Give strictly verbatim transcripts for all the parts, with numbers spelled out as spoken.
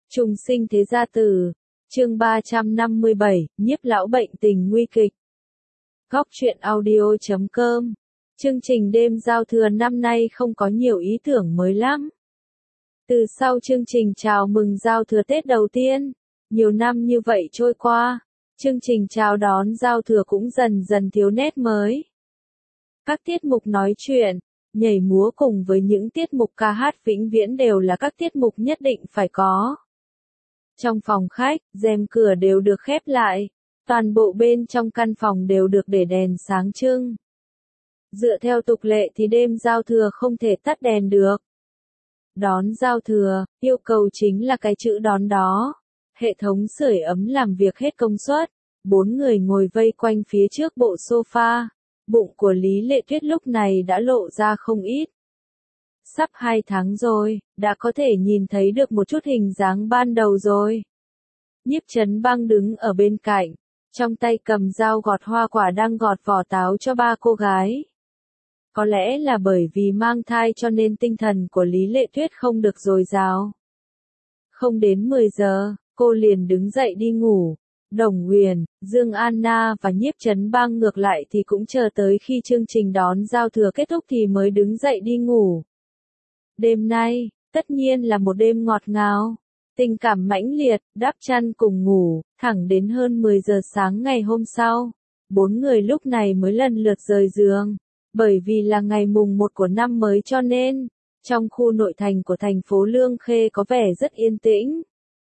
Trùng sinh thế gia tử, chương ba trăm năm mươi bảy, nhiếp lão bệnh tình nguy kịch. Góc truyện audio chấm com. Chương trình đêm giao thừa năm nay không có nhiều ý tưởng mới lắm. Từ sau chương trình chào mừng giao thừa Tết đầu tiên, nhiều năm như vậy trôi qua, chương trình chào đón giao thừa cũng dần dần thiếu nét mới. Các tiết mục nói chuyện, nhảy múa cùng với những tiết mục ca hát vĩnh viễn đều là các tiết mục nhất định phải có. Trong phòng khách, rèm cửa đều được khép lại, toàn bộ bên trong căn phòng đều được để đèn sáng trưng. Dựa theo tục lệ thì đêm giao thừa không thể tắt đèn được. Đón giao thừa, yêu cầu chính là cái chữ đón đó. Hệ thống sưởi ấm làm việc hết công suất, bốn người ngồi vây quanh phía trước bộ sofa. Bụng của Lý Lệ Tuyết lúc này đã lộ ra không ít. Sắp hai tháng rồi, đã có thể nhìn thấy được một chút hình dáng ban đầu rồi. Nhiếp Chấn Băng đứng ở bên cạnh, trong tay cầm dao gọt hoa quả đang gọt vỏ táo cho ba cô gái. Có lẽ là bởi vì mang thai cho nên tinh thần của Lý Lệ Tuyết không được dồi dào. Không đến mười giờ, cô liền đứng dậy đi ngủ. Đồng Huyền, Dương Anna và Nhiếp Chấn Băng ngược lại thì cũng chờ tới khi chương trình đón giao thừa kết thúc thì mới đứng dậy đi ngủ. Đêm nay, tất nhiên là một đêm ngọt ngào, tình cảm mãnh liệt, đắp chăn cùng ngủ, thẳng đến hơn mười giờ sáng ngày hôm sau. Bốn người lúc này mới lần lượt rời giường, bởi vì là ngày mùng một của năm mới cho nên, trong khu nội thành của thành phố Lương Khê có vẻ rất yên tĩnh.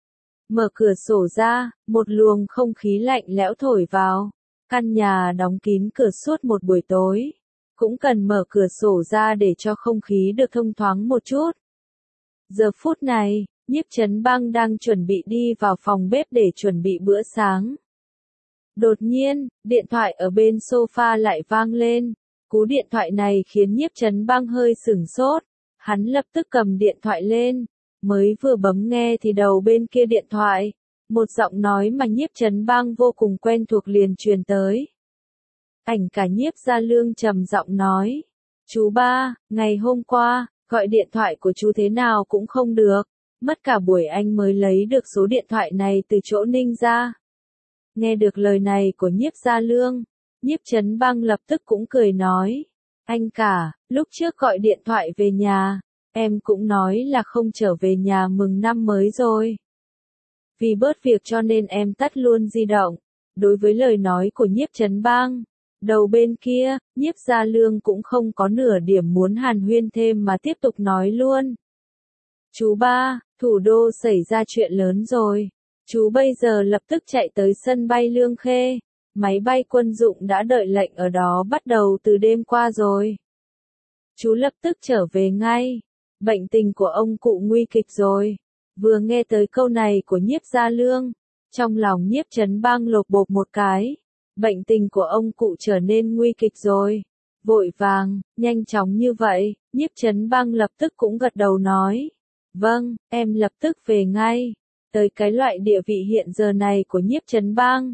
Mở cửa sổ ra, một luồng không khí lạnh lẽo thổi vào. Căn nhà đóng kín cửa suốt một buổi tối. Cũng cần mở cửa sổ ra để cho không khí được thông thoáng một chút. Giờ phút này, Nhiếp Chấn Băng đang chuẩn bị đi vào phòng bếp để chuẩn bị bữa sáng. Đột nhiên, điện thoại ở bên sofa lại vang lên. Cú điện thoại này khiến Nhiếp Chấn Băng hơi sửng sốt. Hắn lập tức cầm điện thoại lên. Mới vừa bấm nghe thì đầu bên kia điện thoại, một giọng nói mà Nhiếp Chấn Băng vô cùng quen thuộc liền truyền tới. Ảnh cả Nhiếp Gia Lương trầm giọng nói, chú ba, ngày hôm qua, gọi điện thoại của chú thế nào cũng không được, mất cả buổi anh mới lấy được số điện thoại này từ chỗ Ninh ra. Nghe được lời này của Nhiếp Gia Lương, Nhiếp Chấn Băng lập tức cũng cười nói, anh cả, lúc trước gọi điện thoại về nhà, em cũng nói là không trở về nhà mừng năm mới rồi. Vì bớt việc cho nên em tắt luôn di động. Đối với lời nói của Nhiếp Chấn Băng, đầu bên kia, Nhiếp Gia Lương cũng không có nửa điểm muốn hàn huyên thêm mà tiếp tục nói luôn. Chú ba, thủ đô xảy ra chuyện lớn rồi. Chú bây giờ lập tức chạy tới sân bay Lương Khê. Máy bay quân dụng đã đợi lệnh ở đó bắt đầu từ đêm qua rồi. Chú lập tức trở về ngay. Bệnh tình của ông cụ nguy kịch rồi. Vừa nghe tới câu này của Nhiếp Gia Lương, trong lòng Nhiếp Chấn Băng lột bột một cái. Bệnh tình của ông cụ trở nên nguy kịch rồi. Vội vàng, nhanh chóng như vậy, Nhiếp Chấn Băng lập tức cũng gật đầu nói. Vâng, em lập tức về ngay. Tới cái loại địa vị hiện giờ này của Nhiếp Chấn Băng.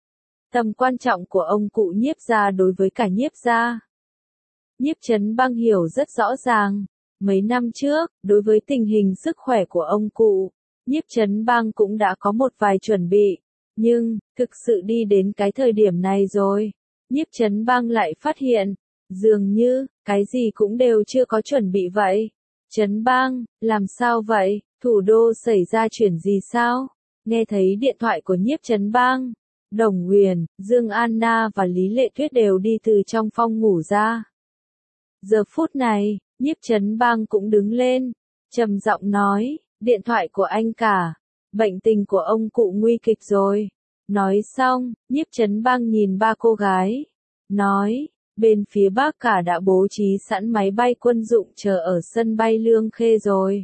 Tầm quan trọng của ông cụ Nhiếp Gia đối với cả Nhiếp Gia. Nhiếp Chấn Băng hiểu rất rõ ràng. Mấy năm trước, đối với tình hình sức khỏe của ông cụ, Nhiếp Chấn Băng cũng đã có một vài chuẩn bị. Nhưng, thực sự đi đến cái thời điểm này rồi, Nhiếp Chấn Băng lại phát hiện, dường như, cái gì cũng đều chưa có chuẩn bị vậy. Chấn Băng, làm sao vậy, thủ đô xảy ra chuyện gì sao? Nghe thấy điện thoại của Nhiếp Chấn Băng, Đồng Huyền, Dương Anna và Lý Lệ Tuyết đều đi từ trong phòng ngủ ra. Giờ phút này, Nhiếp Chấn Băng cũng đứng lên, trầm giọng nói, điện thoại của anh cả, bệnh tình của ông cụ nguy kịch rồi. Nói xong, Nhiếp Chấn Băng nhìn ba cô gái, nói, bên phía bác cả đã bố trí sẵn máy bay quân dụng chờ ở sân bay Lương Khê rồi.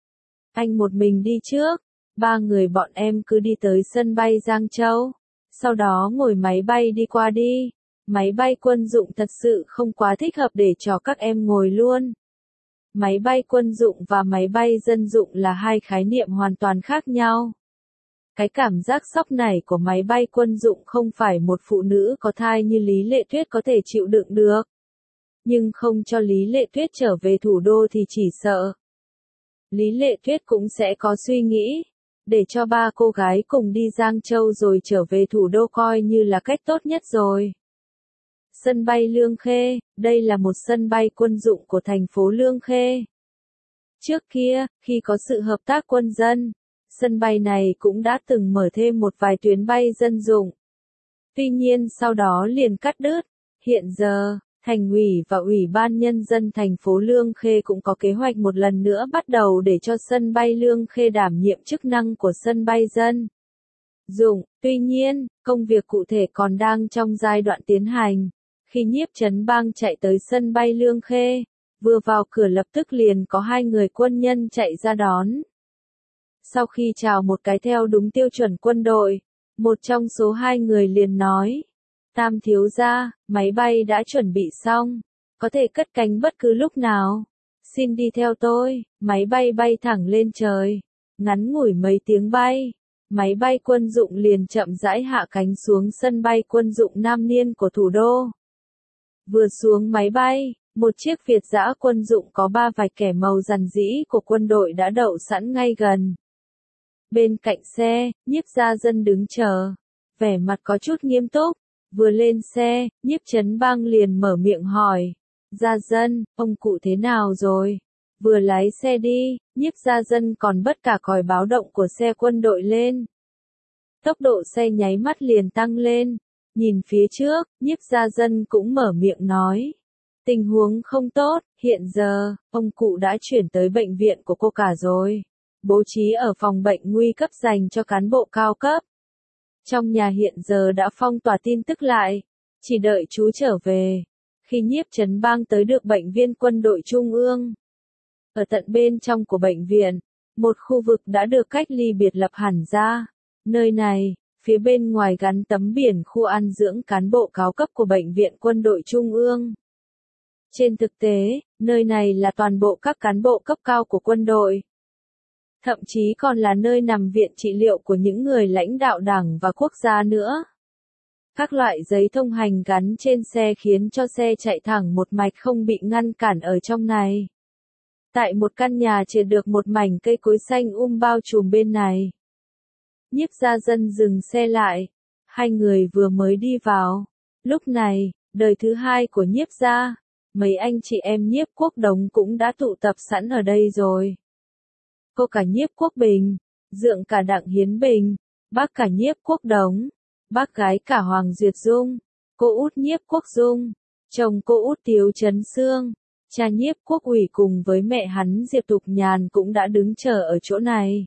Anh một mình đi trước, ba người bọn em cứ đi tới sân bay Giang Châu, sau đó ngồi máy bay đi qua đi. Máy bay quân dụng thật sự không quá thích hợp để cho các em ngồi luôn. Máy bay quân dụng và máy bay dân dụng là hai khái niệm hoàn toàn khác nhau. Cái cảm giác sốc này của máy bay quân dụng không phải một phụ nữ có thai như Lý Lệ Tuyết có thể chịu đựng được. Nhưng không cho Lý Lệ Tuyết trở về thủ đô thì chỉ sợ Lý Lệ Tuyết cũng sẽ có suy nghĩ. để cho ba cô gái cùng đi Giang Châu rồi trở về thủ đô coi như là cách tốt nhất rồi. Sân bay Lương Khê, đây là một sân bay quân dụng của thành phố Lương Khê. Trước kia, khi có sự hợp tác quân dân, sân bay này cũng đã từng mở thêm một vài tuyến bay dân dụng. Tuy nhiên sau đó liền cắt đứt. Hiện giờ, Thành ủy và Ủy ban Nhân dân thành phố Lương Khê cũng có kế hoạch một lần nữa bắt đầu để cho sân bay Lương Khê đảm nhiệm chức năng của sân bay dân dụng. Tuy nhiên, công việc cụ thể còn đang trong giai đoạn tiến hành. Khi Nhiếp Trấn Bang chạy tới sân bay Lương Khê, vừa vào cửa lập tức liền có hai người quân nhân chạy ra đón. Sau khi chào một cái theo đúng tiêu chuẩn quân đội, một trong số hai người liền nói, Tam thiếu gia, máy bay đã chuẩn bị xong, có thể cất cánh bất cứ lúc nào. Xin đi theo tôi, máy bay bay thẳng lên trời. Ngắn ngủi mấy tiếng bay, máy bay quân dụng liền chậm rãi hạ cánh xuống sân bay quân dụng Nam Niên của thủ đô. Vừa xuống máy bay, một chiếc Việt dã quân dụng có ba vạch kẻ màu rằn rĩ của quân đội đã đậu sẵn ngay gần. Bên cạnh xe, Nhiếp Gia Dân đứng chờ, vẻ mặt có chút nghiêm túc. Vừa lên xe, Nhiếp Trấn Bang liền mở miệng hỏi, Gia Dân, ông cụ thế nào rồi? Vừa lái xe đi, Nhiếp Gia Dân còn bất cả còi báo động của xe quân đội lên. Tốc độ xe nháy mắt liền tăng lên, nhìn phía trước, Nhiếp Gia Dân cũng mở miệng nói, tình huống không tốt, hiện giờ, ông cụ đã chuyển tới bệnh viện của cô cả rồi, bố trí ở phòng bệnh nguy cấp dành cho cán bộ cao cấp. Trong nhà hiện giờ đã phong tỏa tin tức lại, chỉ đợi chú trở về. Khi Nhiếp Trấn Bang tới được bệnh viện quân đội Trung ương, ở tận bên trong của bệnh viện, một khu vực đã được cách ly biệt lập hẳn ra. Nơi này, phía bên ngoài gắn tấm biển khu ăn dưỡng cán bộ cao cấp của bệnh viện quân đội Trung ương. Trên thực tế, nơi này là toàn bộ các cán bộ cấp cao của quân đội. Thậm chí còn là nơi nằm viện trị liệu của những người lãnh đạo đảng và quốc gia nữa. Các loại giấy thông hành gắn trên xe khiến cho xe chạy thẳng một mạch không bị ngăn cản ở trong này. Tại một căn nhà chỉ được một mảnh cây cối xanh um bao trùm bên này. Nhiếp Gia Dân dừng xe lại, hai người vừa mới đi vào. Lúc này, đời thứ hai của Nhiếp Gia, mấy anh chị em Nhiếp Quốc Đống cũng đã tụ tập sẵn ở đây rồi. Cô cả Nhiếp Quốc Bình, dượng cả Đặng Hiến Bình, bác cả Nhiếp Quốc Đống, bác gái cả Hoàng Duyệt Dung, cô út Nhiếp Quốc Dung, chồng cô út Tiếu Trấn Sương, cha Nhiếp Quốc Ủy cùng với mẹ hắn Diệp Thục Nhàn cũng đã đứng chờ ở chỗ này.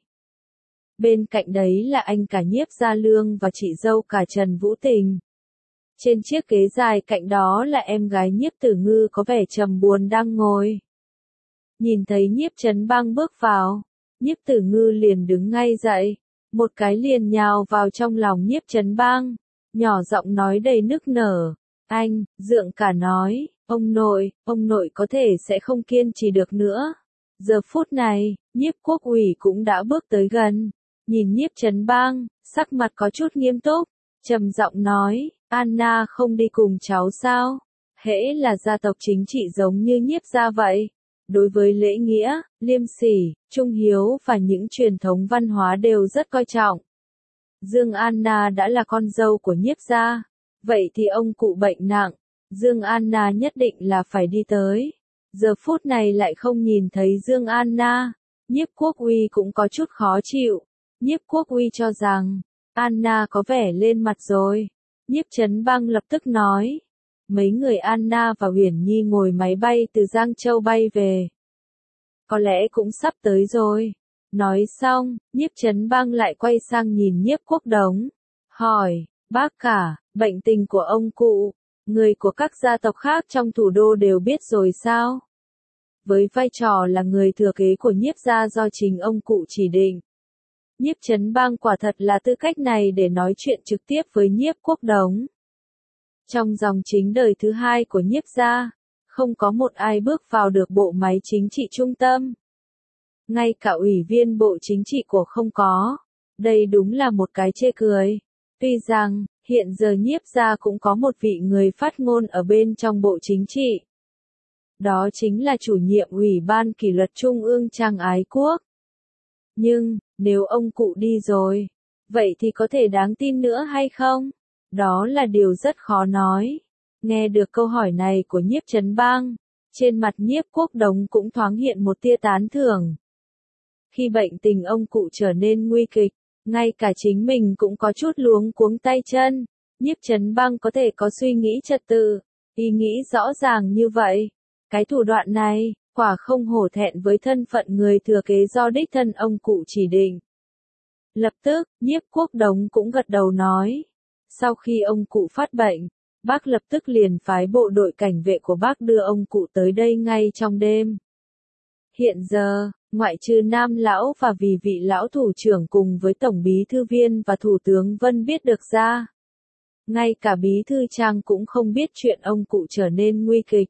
Bên cạnh đấy là anh cả Nhiếp Gia Lương và chị dâu cả Trần Vũ Tình. Trên chiếc ghế dài cạnh đó là em gái Nhiếp Tử Ngư có vẻ trầm buồn đang ngồi. Nhìn thấy Nhiếp Trấn Bang bước vào, Nhiếp Tử Ngư liền đứng ngay dậy, một cái liền nhào vào trong lòng Nhiếp Trấn Bang, nhỏ giọng nói đầy nức nở, anh, dượng cả nói, ông nội, ông nội có thể sẽ không kiên trì được nữa. Giờ phút này, Nhiếp Quốc Ủy cũng đã bước tới gần, nhìn Nhiếp Trấn Bang, sắc mặt có chút nghiêm túc, trầm giọng nói, Anna không đi cùng cháu sao? Hễ là gia tộc chính trị giống như Nhiếp gia vậy. Đối với lễ nghĩa, liêm sỉ, trung hiếu và những truyền thống văn hóa đều rất coi trọng. Dương Anna đã là con dâu của Nhiếp gia, vậy thì ông cụ bệnh nặng, Dương Anna nhất định là phải đi tới. Giờ phút này lại không nhìn thấy Dương Anna, Nhiếp Quốc Uy cũng có chút khó chịu. Nhiếp Quốc Uy cho rằng, Anna có vẻ lên mặt rồi. Nhiếp Trấn Bang lập tức nói. Mấy người Anna và Uyển Nhi ngồi máy bay từ Giang Châu bay về. Có lẽ cũng sắp tới rồi. Nói xong, Nhiếp Trấn Bang lại quay sang nhìn Nhiếp Quốc Đống. Hỏi, bác cả, bệnh tình của ông cụ, người của các gia tộc khác trong thủ đô đều biết rồi sao? Với vai trò là người thừa kế của Nhiếp gia do chính ông cụ chỉ định. Nhiếp Trấn Bang quả thật là tư cách này để nói chuyện trực tiếp với Nhiếp Quốc Đống. Trong dòng chính đời thứ hai của Nhiếp gia, không có một ai bước vào được bộ máy chính trị trung tâm. Ngay cả ủy viên bộ chính trị của không có. Đây đúng là một cái chê cười. Tuy rằng, hiện giờ Nhiếp gia cũng có một vị người phát ngôn ở bên trong bộ chính trị. Đó chính là chủ nhiệm Ủy ban Kỷ luật Trung ương Trang Ái Quốc. Nhưng, nếu ông cụ đi rồi, vậy thì có thể đáng tin nữa hay không? Đó là điều rất khó nói. Nghe được câu hỏi này của Nhiếp Chấn Bang, trên mặt Nhiếp Quốc Đống cũng thoáng hiện một tia tán thưởng. Khi bệnh tình ông cụ trở nên nguy kịch, ngay cả chính mình cũng có chút luống cuống tay chân, Nhiếp Chấn Bang có thể có suy nghĩ trật tự, ý nghĩ rõ ràng như vậy. Cái thủ đoạn này, quả không hổ thẹn với thân phận người thừa kế do đích thân ông cụ chỉ định. Lập tức, Nhiếp Quốc Đống cũng gật đầu nói. Sau khi ông cụ phát bệnh, bác lập tức liền phái bộ đội cảnh vệ của bác đưa ông cụ tới đây ngay trong đêm. Hiện giờ, ngoại trừ Nam Lão và vì vị lão thủ trưởng cùng với Tổng bí thư viên và Thủ tướng Vân biết được ra. Ngay cả bí thư Trang cũng không biết chuyện ông cụ trở nên nguy kịch.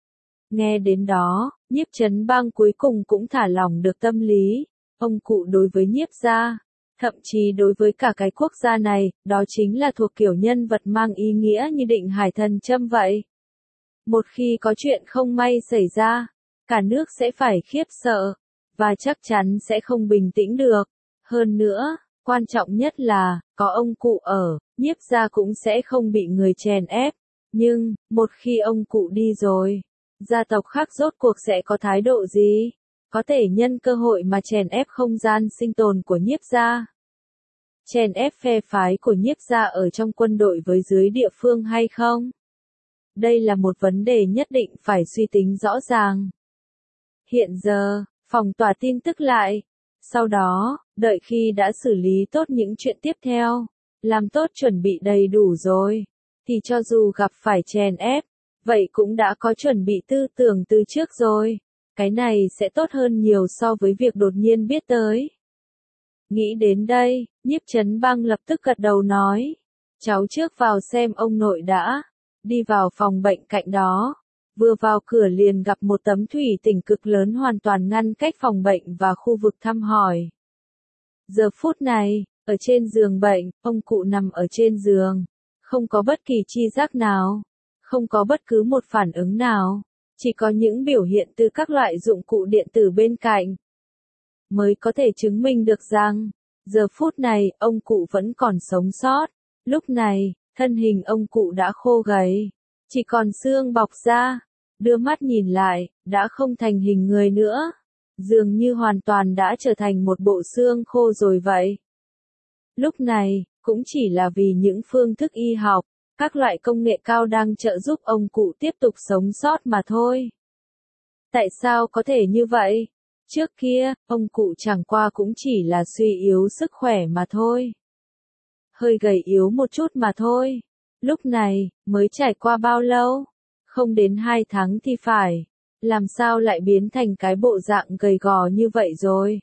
Nghe đến đó, Nhiếp Chấn Bang cuối cùng cũng thả lỏng được tâm lý. Ông cụ đối với Nhiếp gia, thậm chí đối với cả cái quốc gia này, đó chính là thuộc kiểu nhân vật mang ý nghĩa như định hải thần châm vậy. Một khi có chuyện không may xảy ra, cả nước sẽ phải khiếp sợ, và chắc chắn sẽ không bình tĩnh được. Hơn nữa, quan trọng nhất là, có ông cụ ở, Nhiếp gia cũng sẽ không bị người chèn ép. Nhưng, một khi ông cụ đi rồi, gia tộc khác rốt cuộc sẽ có thái độ gì? Có thể nhân cơ hội mà chèn ép không gian sinh tồn của Nhiếp gia. Chèn ép phe phái của Nhiếp gia ở trong quân đội với dưới địa phương hay không? Đây là một vấn đề nhất định phải suy tính rõ ràng. Hiện giờ, phòng tỏa tin tức lại. Sau đó, đợi khi đã xử lý tốt những chuyện tiếp theo, làm tốt chuẩn bị đầy đủ rồi, thì cho dù gặp phải chèn ép, vậy cũng đã có chuẩn bị tư tưởng từ trước rồi. Cái này sẽ tốt hơn nhiều so với việc đột nhiên biết tới. Nghĩ đến đây, Nhiếp Chấn Bang lập tức gật đầu nói. Cháu trước vào xem ông nội đã. Đi vào phòng bệnh cạnh đó. Vừa vào cửa liền gặp một tấm thủy tinh cực lớn hoàn toàn ngăn cách phòng bệnh và khu vực thăm hỏi. Giờ phút này, ở trên giường bệnh, ông cụ nằm ở trên giường. Không có bất kỳ chi giác nào. Không có bất cứ một phản ứng nào. Chỉ có những biểu hiện từ các loại dụng cụ điện tử bên cạnh. Mới có thể chứng minh được rằng, giờ phút này, ông cụ vẫn còn sống sót. Lúc này, thân hình ông cụ đã khô gầy. Chỉ còn xương bọc ra. Đưa mắt nhìn lại, đã không thành hình người nữa. Dường như hoàn toàn đã trở thành một bộ xương khô rồi vậy. Lúc này, cũng chỉ là vì những phương thức y học, các loại công nghệ cao đang trợ giúp ông cụ tiếp tục sống sót mà thôi. Tại sao có thể như vậy? Trước kia, ông cụ chẳng qua cũng chỉ là suy yếu sức khỏe mà thôi. Hơi gầy yếu một chút mà thôi. Lúc này, mới trải qua bao lâu? Không đến hai tháng thì phải. Làm sao lại biến thành cái bộ dạng gầy gò như vậy rồi?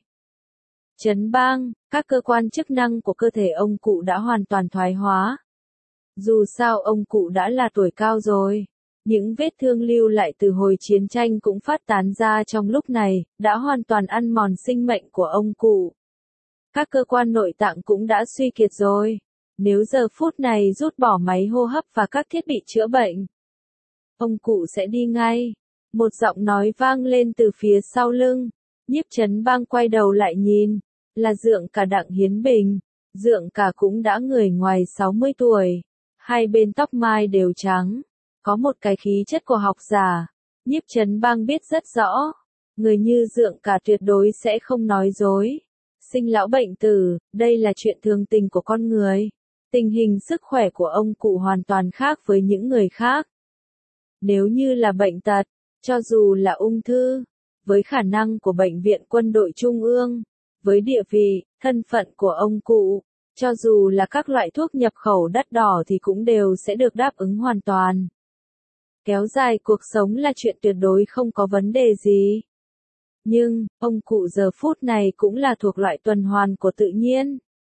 Chấn Bang, các cơ quan chức năng của cơ thể ông cụ đã hoàn toàn thoái hóa. Dù sao ông cụ đã là tuổi cao rồi. Những vết thương lưu lại từ hồi chiến tranh cũng phát tán ra trong lúc này, đã hoàn toàn ăn mòn sinh mệnh của ông cụ. Các cơ quan nội tạng cũng đã suy kiệt rồi. Nếu giờ phút này rút bỏ máy hô hấp và các thiết bị chữa bệnh, ông cụ sẽ đi ngay. Một giọng nói vang lên từ phía sau lưng. Nhiếp Chấn Bang quay đầu lại nhìn. Là Dượng Cả Đặng Hiến Bình. Dượng Cả cũng đã người ngoài sáu mươi tuổi. Hai bên tóc mai đều trắng. Có một cái khí chất của học giả. Nhiếp Chấn Bang biết rất rõ. Người như Dượng Cả tuyệt đối sẽ không nói dối. Sinh lão bệnh tử, đây là chuyện thường tình của con người. Tình hình sức khỏe của ông cụ hoàn toàn khác với những người khác. Nếu như là bệnh tật, cho dù là ung thư, với khả năng của Bệnh viện Quân đội Trung ương, với địa vị, thân phận của ông cụ, cho dù là các loại thuốc nhập khẩu đắt đỏ thì cũng đều sẽ được đáp ứng hoàn toàn. Kéo dài cuộc sống là chuyện tuyệt đối không có vấn đề gì. Nhưng, ông cụ giờ phút này cũng là thuộc loại tuần hoàn của tự nhiên.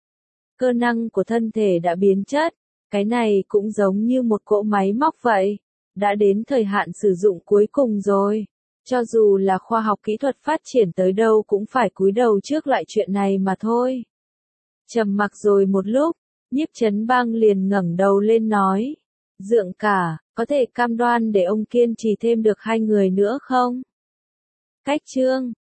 Cơ năng của thân thể đã biến chất, cái này cũng giống như một cỗ máy móc vậy. Đã đến thời hạn sử dụng cuối cùng rồi. Cho dù là khoa học kỹ thuật phát triển tới đâu cũng phải cúi đầu trước loại chuyện này mà thôi. Trầm mặc rồi một lúc, Nhiếp Chấn Bang liền ngẩng đầu lên nói. Dượng Cả, có thể cam đoan để ông kiên trì thêm được hai người nữa không? Cách chương